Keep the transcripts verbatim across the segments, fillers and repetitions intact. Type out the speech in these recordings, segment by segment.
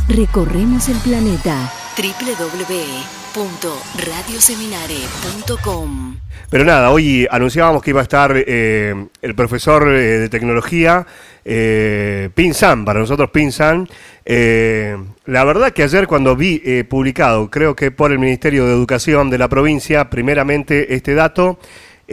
Recorremos el planeta. doble u doble u doble u punto radio seminare punto com. Pero nada, hoy anunciábamos que iba a estar eh, el profesor eh, de tecnología, eh, Pinzan, para nosotros Pinzan. Eh, la verdad que ayer cuando vi eh, publicado, creo que por el Ministerio de Educación de la provincia, primeramente este dato,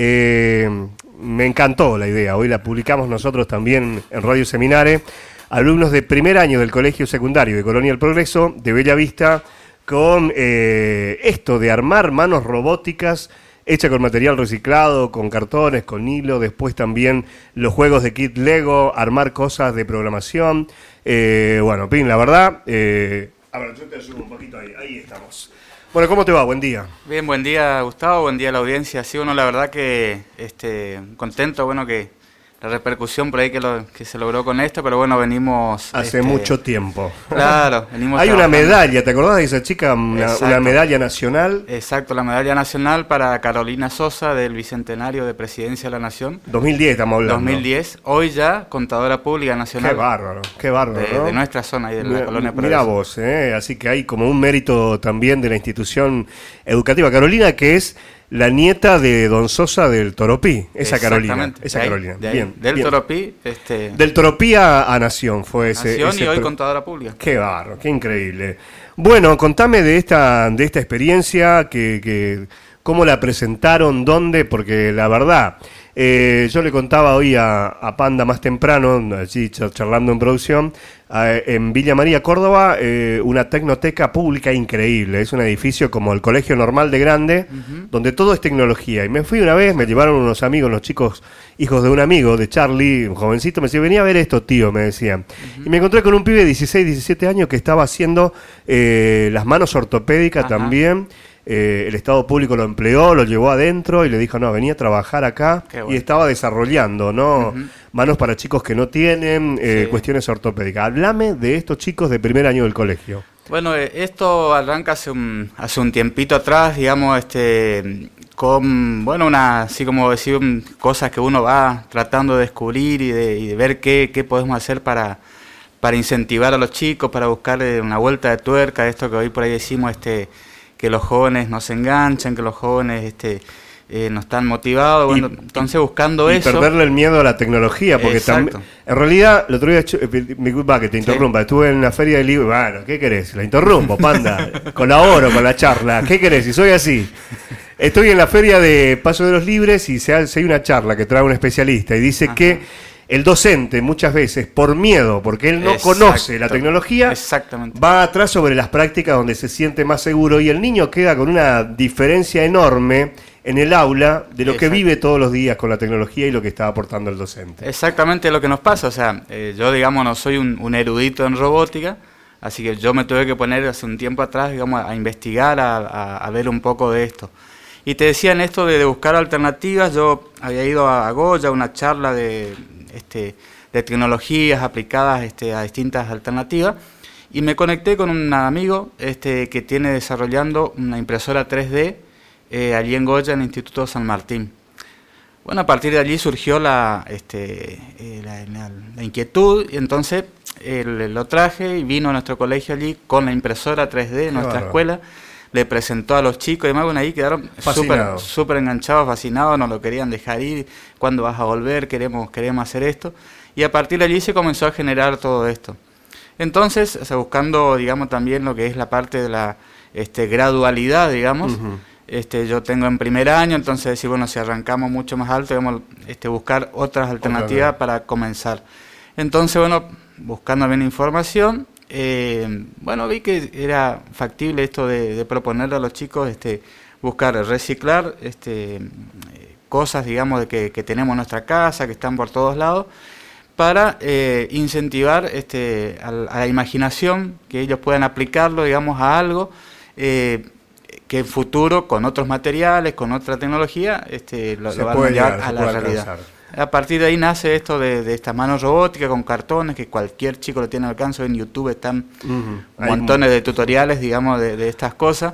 eh, me encantó la idea. Hoy la publicamos nosotros también en Radio Seminare. Alumnos de primer año del Colegio Secundario de Colonia del Progreso, de Bella Vista, con eh, esto de armar manos robóticas hecha con material reciclado, con cartones, con hilo, después también los juegos de kit Lego, armar cosas de programación. Eh, bueno, Pin, la verdad, eh, a ver, yo te ayudo un poquito ahí, ahí estamos. Bueno, ¿cómo te va? Buen día. Bien, buen día Gustavo, buen día a la audiencia. Sí, bueno, la verdad que este, contento, bueno, que la repercusión por ahí que, lo, que se logró con esto, pero bueno, venimos... Hace este, mucho tiempo. Claro, venimos Hay trabajando. Una medalla, ¿te acordás de esa chica? Una, una medalla nacional. Exacto, la medalla nacional para Carolina Sosa del Bicentenario de Presidencia de la Nación. dos mil diez estamos hablando. dos mil diez, hoy ya contadora pública nacional. Qué bárbaro, qué bárbaro, de, ¿no? de nuestra zona y de la Mira, colonia Progreso. Mirá vos, ¿eh? Así que hay como un mérito también de la institución educativa. Carolina, que es la nieta de Don Sosa del Toropí, esa Carolina. Esa de ahí, Carolina. De ahí, bien, del bien. Toropí. Este, Del Toropí a, a Nación fue ese. Nación ese y hoy pro... contadora pública. Qué barro, qué increíble. Bueno, contame de esta, de esta experiencia, que, que cómo la presentaron, dónde, porque la verdad, eh, yo le contaba hoy a, a Panda más temprano, allí charlando en producción, a, en Villa María, Córdoba, eh, una tecnoteca pública increíble. Es un edificio como el Colegio Normal de Grande, uh-huh. donde todo es tecnología. Y me fui una vez, me llevaron unos amigos, los chicos, hijos de un amigo, de Charlie, un jovencito, me decía, venía a ver esto, tío, me decían. Uh-huh. Y me encontré con un pibe de dieciséis, diecisiete años que estaba haciendo eh, las manos ortopédicas uh-huh. también. Eh, el Estado Público lo empleó, lo llevó adentro y le dijo, no, venía a trabajar acá. Bueno. Y estaba desarrollando, ¿no? Uh-huh. Manos para chicos que no tienen, eh, sí. cuestiones ortopédicas. Háblame de estos chicos de primer año del colegio. Bueno, esto arranca hace un, hace un tiempito atrás, digamos, este, con, bueno, una, así como decir, cosas que uno va tratando de descubrir y de, y de ver qué, qué podemos hacer para, para incentivar a los chicos, para buscarle una vuelta de tuerca a esto que hoy por ahí decimos, este, que los jóvenes no se enganchan, que los jóvenes este, eh, no están motivados, bueno, y, entonces buscando y eso... Y perderle el miedo a la tecnología, porque también... En realidad, el otro día, me disculpa que te interrumpa, sí. estuve en la feria del libro, bueno, ¿qué querés? La interrumpo, Panda, colaboro con la charla, ¿qué querés? Si soy así. Estoy en la feria de Paso de los Libres y se hace una charla que trae un especialista y dice Ajá. que el docente muchas veces, por miedo, porque él no Exacto. conoce la tecnología, va atrás sobre las prácticas donde se siente más seguro y el niño queda con una diferencia enorme en el aula de lo Exacto. que vive todos los días con la tecnología y lo que está aportando el docente. Exactamente lo que nos pasa, o sea, eh, yo digamos no soy un, un erudito en robótica, así que yo me tuve que poner hace un tiempo atrás, digamos, a investigar, a, a, a ver un poco de esto. Y te decía en esto de, de buscar alternativas, yo había ido a Goya, una charla de... Este, de tecnologías aplicadas este, a distintas alternativas y me conecté con un amigo este, que tiene desarrollando una impresora tres D eh, allí en Goya, en el Instituto San Martín. Bueno, a partir de allí surgió la, este, eh, la, la, la inquietud y entonces eh, lo traje y vino a nuestro colegio allí con la impresora tres D en nuestra bárbaro. Escuela. Le presentó a los chicos y demás, bueno, ahí quedaron súper súper enganchados, fascinados, no lo querían dejar ir, ¿cuándo vas a volver? Queremos queremos hacer esto. Y a partir de allí se comenzó a generar todo esto. Entonces, o sea, buscando, digamos, también lo que es la parte de la este, gradualidad, digamos, uh-huh. este, yo tengo en primer año, entonces decir, bueno, si arrancamos mucho más alto, digamos, este, buscar otras alternativas okay. para comenzar. Entonces, bueno, buscando bien información, Eh, bueno, vi que era factible esto de, de proponerle a los chicos este, buscar reciclar este, eh, cosas, digamos, de que, que tenemos en nuestra casa, que están por todos lados, para eh, incentivar este, a, a la imaginación, que ellos puedan aplicarlo, digamos, a algo eh, que en futuro, con otros materiales, con otra tecnología, este, lo, lo van a llevar a la realidad. Alcanzar. A partir de ahí nace esto de, de esta mano robótica con cartones, que cualquier chico lo tiene al alcance. En YouTube están uh-huh. montones de tutoriales, digamos, de, de estas cosas.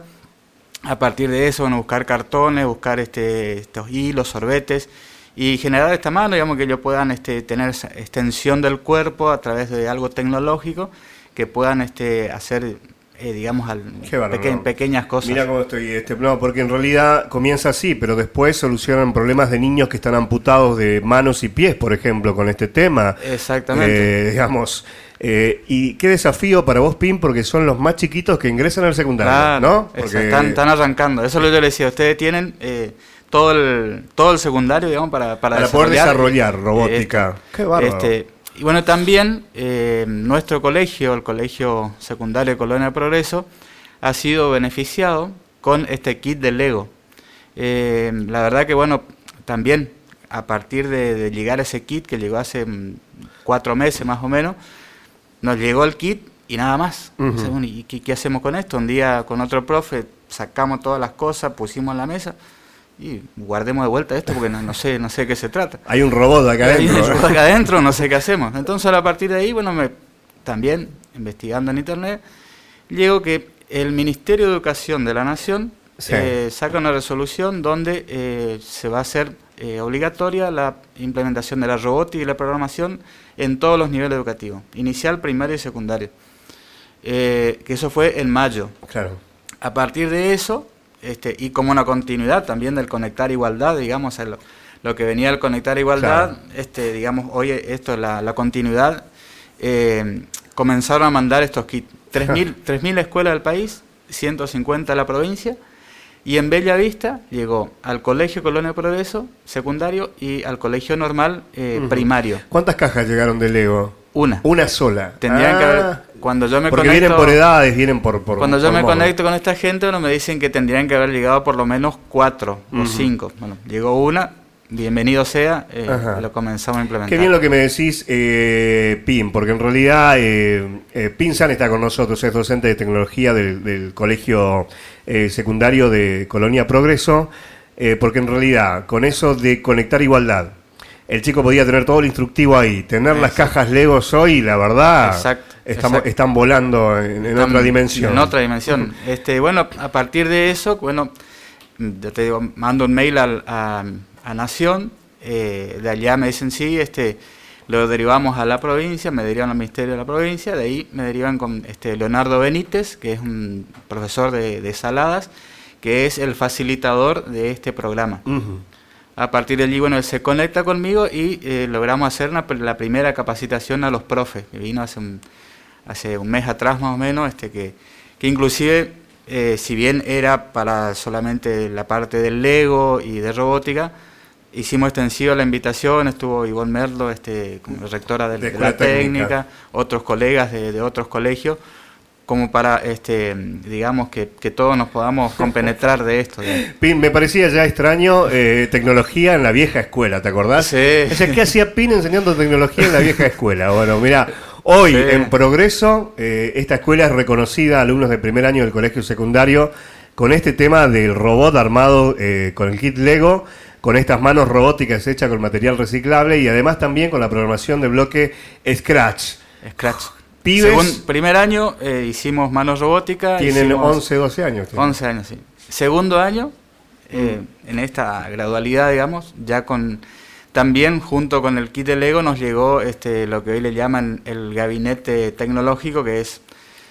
A partir de eso, bueno, buscar cartones, buscar este, estos hilos, sorbetes, y generar esta mano, digamos, que ellos puedan este, tener extensión del cuerpo a través de algo tecnológico que puedan este, hacer, eh, digamos, al, peque, pequeñas cosas. Mira cómo estoy, este, no, porque en realidad comienza así, pero después solucionan problemas de niños que están amputados de manos y pies, por ejemplo, con este tema. Exactamente. Eh, digamos, eh, y qué desafío para vos, Pim, porque son los más chiquitos que ingresan al secundario, claro, ¿no? Porque están, están arrancando, eso es lo que yo le decía, ustedes tienen... Eh, todo el todo el secundario, digamos, para, para, para desarrollar, poder desarrollar robótica. Este, Qué bárbaro. Este, y bueno, también eh, nuestro colegio, el Colegio Secundario Colonia Progreso, ha sido beneficiado con este kit de Lego. Eh, la verdad que, bueno, también a partir de, de llegar ese kit, que llegó hace cuatro meses más o menos, nos llegó el kit y nada más. Uh-huh. Entonces, bueno, ¿y qué, qué hacemos con esto? Un día con otro profe sacamos todas las cosas, pusimos en la mesa y guardemos de vuelta esto porque no, no sé no sé de qué se trata. Hay un robot acá adentro. Hay un robot acá adentro, no sé qué hacemos. Entonces a partir de ahí, bueno, me, también investigando en internet, llego que el Ministerio de Educación de la Nación sí. eh, saca una resolución donde eh, se va a hacer eh, obligatoria la implementación de la robótica y la programación en todos los niveles educativos, inicial, primario y secundario. Eh, que eso fue en mayo. Claro. A partir de eso, Este, y como una continuidad también del Conectar Igualdad, digamos, lo, lo que venía del Conectar Igualdad, claro. este, digamos, hoy esto es la, la continuidad, eh, comenzaron a mandar estos kits, tres mil escuelas del país, ciento cincuenta de la provincia, y en Bella Vista llegó al Colegio Colonia Progreso, secundario, y al Colegio Normal, eh, uh-huh. primario. ¿Cuántas cajas llegaron de Lego? Una. Una sola. Tendrían ah, que haber, cuando yo me porque conecto, vienen por edades, vienen por... por cuando yo por me modo. conecto con esta gente, bueno, me dicen que tendrían que haber llegado por lo menos cuatro uh-huh. o cinco. Bueno, llegó una, bienvenido sea, eh, lo comenzamos a implementar. Qué bien lo que me decís, eh, Pim, porque en realidad eh, eh, Pim San está con nosotros, es docente de tecnología del, del Colegio eh, Secundario de Colonia Progreso, eh, porque en realidad, con eso de Conectar Igualdad, el chico podía tener todo el instructivo ahí, tener exacto. las cajas Legos hoy, la verdad, exacto, estamos, exacto. están volando en, en están, otra dimensión. En otra dimensión. este Bueno, a partir de eso, bueno, yo te digo, mando un mail al, a, a Nación, eh, de allá me dicen sí, este lo derivamos a la provincia, me derivan al Ministerio de la Provincia, de ahí me derivan con este Leonardo Benítez, que es un profesor de, de Saladas, que es el facilitador de este programa. Uh-huh. A partir de allí, bueno, él se conecta conmigo y eh, logramos hacer una, la primera capacitación a los profes, que vino hace un, hace un mes atrás más o menos, este que, que inclusive, eh, si bien era para solamente la parte del Lego y de robótica, hicimos extensiva la invitación, estuvo Ivonne Merlo, este, como rectora de, de, de la técnica, técnica, otros colegas de, de otros colegios, como para, este, digamos, que, que todos nos podamos compenetrar de esto. Pin, me parecía ya extraño eh, tecnología en la vieja escuela, ¿te acordás? Sí. O sea, ¿qué hacía Pin enseñando tecnología en la vieja escuela? Bueno, mira, hoy sí. en Progreso, eh, esta escuela es reconocida a alumnos de primer año del colegio secundario con este tema del robot armado eh, con el kit Lego, con estas manos robóticas hechas con material reciclable y además también con la programación de bloque Scratch. Scratch. Pibes, Según primer año eh, hicimos manos robóticas. Tienen once, doce años. ¿Tienen? once años, sí. Segundo año, eh, mm. en esta gradualidad, digamos, ya con también junto con el kit de Lego nos llegó este lo que hoy le llaman el gabinete tecnológico, que es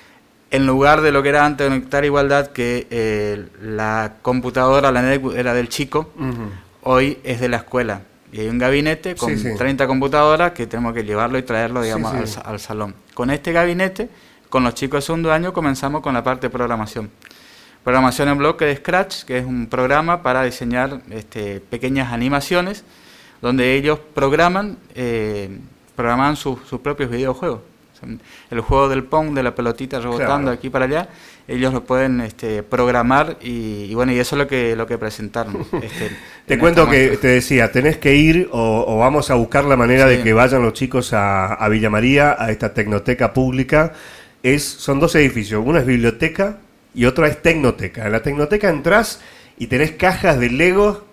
en lugar de lo que era antes de Conectar Igualdad, que eh, la computadora, la netbook era del chico, uh-huh. hoy es de la escuela. Y hay un gabinete con sí, sí. treinta computadoras que tenemos que llevarlo y traerlo, digamos, sí, sí. Al, al salón. Con este gabinete, con los chicos de segundo año, comenzamos con la parte de programación. Programación en bloque de Scratch, que es un programa para diseñar este, pequeñas animaciones, donde ellos programan, eh, programan sus, sus propios videojuegos. O sea, el juego del Pong, de la pelotita rebotando claro. aquí para allá, ellos lo pueden este, programar y, y bueno, y eso es lo que lo que presentaron. Este, te cuento que muestra. Te decía, tenés que ir o, o vamos a buscar la manera sí. de que vayan los chicos a, a Villa María, a esta tecnoteca pública. Es, son dos edificios, uno es biblioteca y otro es tecnoteca. En la tecnoteca entrás y tenés cajas de Lego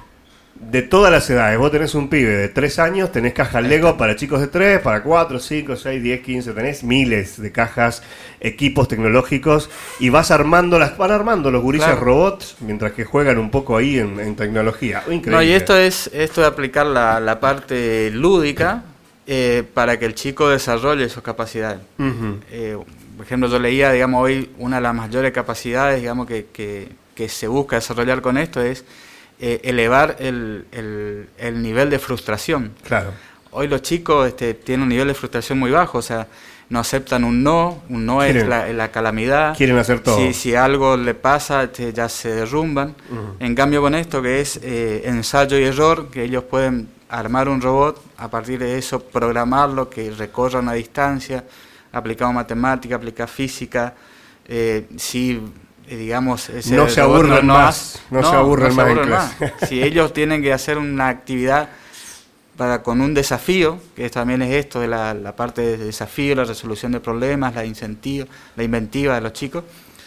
de todas las edades. Vos tenés un pibe de tres años, tenés cajas Lego para chicos de tres, para cuatro, cinco, seis, diez, quince, tenés miles de cajas, equipos tecnológicos y vas armando las, van armando los gurises claro. robots mientras que juegan un poco ahí en, en tecnología. Increíble. No, y esto es esto de aplicar la, la parte lúdica eh, para que el chico desarrolle sus capacidades. Uh-huh. eh, por ejemplo, yo leía, digamos, hoy una de las mayores capacidades, digamos, que, que, que se busca desarrollar con esto es eh, elevar el, el, el nivel de frustración. Claro. Hoy los chicos este, tienen un nivel de frustración muy bajo, o sea, no aceptan un no, un no quieren, es la, la calamidad. Quieren hacer todo. Si, si algo le pasa, este, ya se derrumban. Uh-huh. En cambio con esto que es eh, ensayo y error, que ellos pueden armar un robot, a partir de eso programarlo, que recorra una distancia, aplicado matemática, aplicado física, eh, si eh, digamos ese no se aburren no, más, no, no se aburren, no más, se aburren más. Si ellos tienen que hacer una actividad para con un desafío, que también es esto de la, la parte de desafío, la resolución de problemas, la incentivo, la inventiva de los chicos,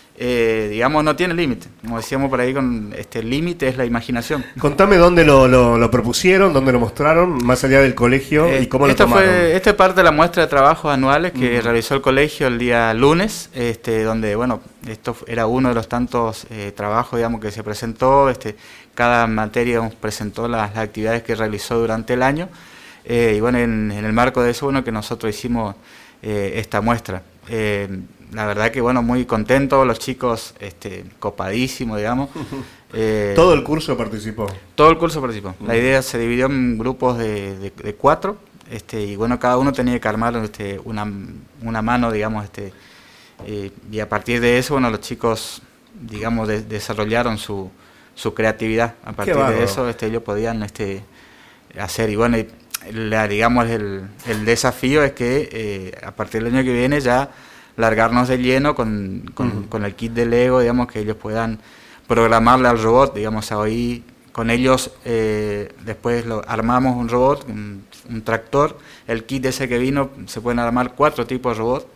eh, digamos, no tiene límite. Como decíamos por ahí, con este límite es la imaginación. Contame dónde lo, lo, lo propusieron, dónde lo mostraron, más allá del colegio, eh, y cómo lo tomaron. Fue, esta es parte de la muestra de trabajos anuales que uh-huh. realizó el colegio el día lunes, este, donde, bueno, esto era uno de los tantos eh, trabajos, digamos, que se presentó. Este, cada materia digamos, presentó las, las actividades que realizó durante el año, eh, y bueno, en, en el marco de eso, bueno, que nosotros hicimos eh, esta muestra. Eh, la verdad que, bueno, muy contentos, los chicos este, copadísimos, digamos. Eh, ¿Todo el curso participó? Todo el curso participó. Uh-huh. La idea se dividió en grupos de, de, de cuatro, este, y bueno, cada uno tenía que armar este, una, una mano, digamos, este, eh, y a partir de eso, bueno, los chicos, digamos, de, desarrollaron su, su creatividad. A partir de eso, este, ellos podían este, hacer, y bueno, y la, digamos, el, el desafío es que eh, a partir del año que viene ya largarnos de lleno con, con, uh-huh. con el kit de Lego, digamos, que ellos puedan programarle al robot, digamos, hoy con ellos eh, después lo, armamos un robot, un, un tractor, el kit ese que vino, se pueden armar cuatro tipos de robot,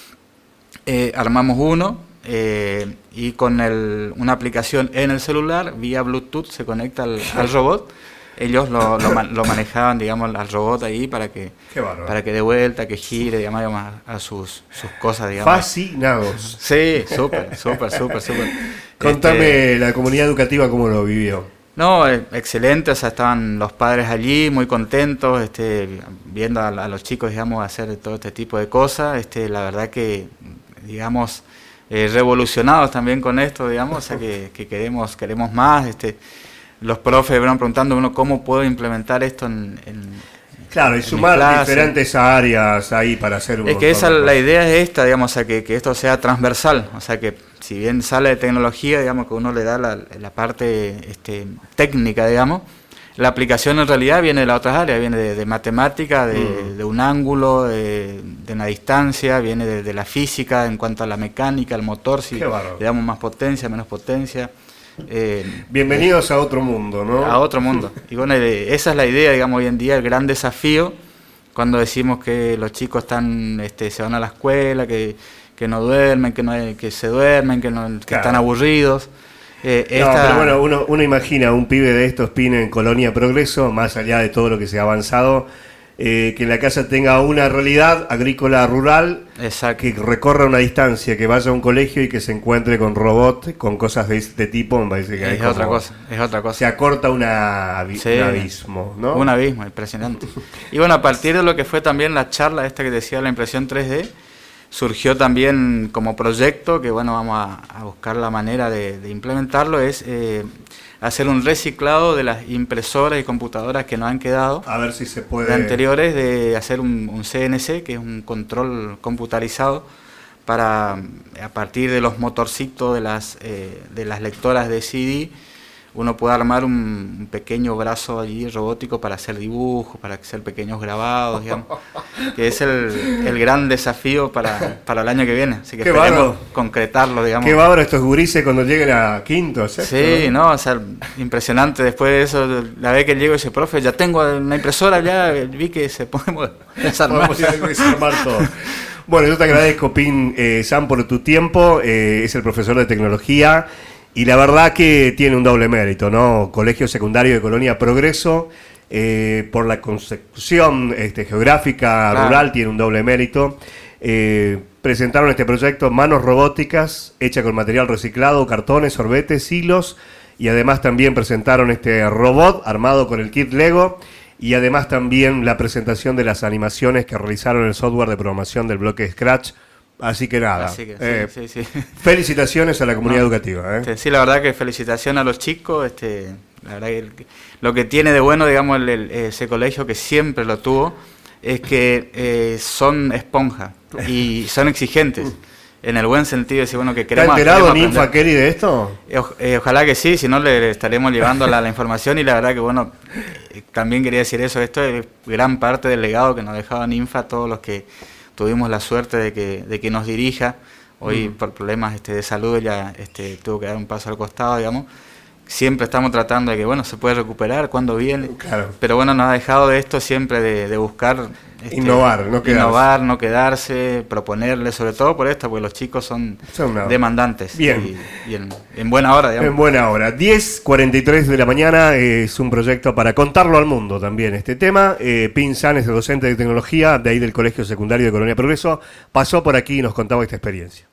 eh, armamos uno eh, y con el, una aplicación en el celular, vía Bluetooth se conecta al, al robot. Ellos lo, lo, man, lo manejaban, digamos, al robot ahí para que para que dé vuelta, que gire, digamos, a, a sus, sus cosas, digamos. Fascinados. Sí, súper, súper, súper, súper. Contame este, la comunidad educativa cómo lo vivió. No, excelente, o sea, estaban los padres allí muy contentos, este, viendo a, a los chicos, digamos, hacer todo este tipo de cosas. Este, la verdad que, digamos, eh, revolucionados también con esto, digamos, o sea, que, que queremos queremos más, este. Los profes van preguntando uno cómo puedo implementar esto en, en claro, y en sumar diferentes áreas ahí para hacer un es que esa la idea es esta, digamos, o sea, que, que esto sea transversal, o sea, que si bien sale de tecnología, digamos, que uno le da la, la parte este, técnica, digamos, la aplicación en realidad viene de las otras áreas, viene de, de matemática, de, mm. de un ángulo, de, de una distancia, viene de, de la física en cuanto a la mecánica, el motor, si le damos más potencia, menos potencia. Eh, Bienvenidos a otro mundo, ¿no? A otro mundo. Y bueno, esa es la idea, digamos, hoy en día, el gran desafío, cuando decimos que los chicos están, este, se van a la escuela, que, que no duermen, que no hay, que se duermen, que, no, que claro. están aburridos. Eh, no, esta... pero bueno, uno, uno imagina un pibe de estos pines en Colonia Progreso, más allá de todo lo que se ha avanzado, eh, que en la casa tenga una realidad agrícola rural. Exacto. Que recorra una distancia, que vaya a un colegio y que se encuentre con robot, con cosas de este tipo, me parece que es, es otra cosa, es otra cosa. Se acorta una, sí, un abismo, ¿no? Un abismo, impresionante. Y bueno, a partir de lo que fue también la charla esta que decía la impresión tres D, surgió también como proyecto, que bueno, vamos a, a buscar la manera de, de implementarlo, es eh, hacer un reciclado de las impresoras y computadoras que nos han quedado. A ver si se puede. De anteriores, de hacer un, un C N C, que es un control computarizado, para a partir de los motorcitos de las, eh, de las lectoras de C D, uno puede armar un, un pequeño brazo allí robótico para hacer dibujos, para hacer pequeños grabados, digamos, que es el, el gran desafío para, para el año que viene. Así que Qué esperemos bárbaro. concretarlo, digamos. Qué bárbaro estos gurises cuando lleguen a quinto, ¿cierto? Sí, no, o sea, impresionante. Después de eso, la vez que llego ese profe, ya tengo una impresora, ya vi que se podemos desarmar. Podemos desarmar todo. Bueno, yo te agradezco, Pin eh, Sam, por tu tiempo. Eh, es el profesor de tecnología. Y la verdad que tiene un doble mérito, ¿no? Colegio Secundario de Colonia Progreso, eh, por la concepción este, geográfica claro. rural, tiene un doble mérito. Eh, presentaron este proyecto Manos Robóticas, hecha con material reciclado, cartones, sorbetes, hilos, y además también presentaron este robot armado con el kit Lego. y además también la presentación de las animaciones que realizaron el software de programación del bloque Scratch. Así que nada, Así que, eh, sí, sí, sí. felicitaciones a la comunidad no, educativa. ¿eh? Este, sí, la verdad que felicitación a los chicos. Este, la verdad que el, lo que tiene de bueno, digamos, el, el, ese colegio que siempre lo tuvo, es que eh, son esponja y son exigentes. En el buen sentido, decir, bueno, que queremos... ¿Está enterado Ninfa Kelly de esto? Eh, eh, ojalá que sí, si no le estaremos llevando la, la información y la verdad que, bueno, eh, también quería decir eso, esto es gran parte del legado que nos dejaba Ninfa, todos los que tuvimos la suerte de que, de que nos dirija. Hoy mm. por problemas este, de salud ella este, tuvo que dar un paso al costado, digamos. Siempre estamos tratando de que, bueno, se puede recuperar cuando viene, claro. Pero bueno, nos ha dejado de esto siempre de, de buscar... Este, innovar, no quedarse. Innovar, no quedarse, proponerle, sobre todo por esto, porque los chicos son, son no. demandantes. Bien. Y, y en, en buena hora, digamos. En buena hora. diez cuarenta y tres de la mañana es un proyecto para contarlo al mundo también este tema. Eh, Pin San es el docente de tecnología de ahí del Colegio Secundario de Colonia Progreso. Pasó por aquí y nos contaba esta experiencia.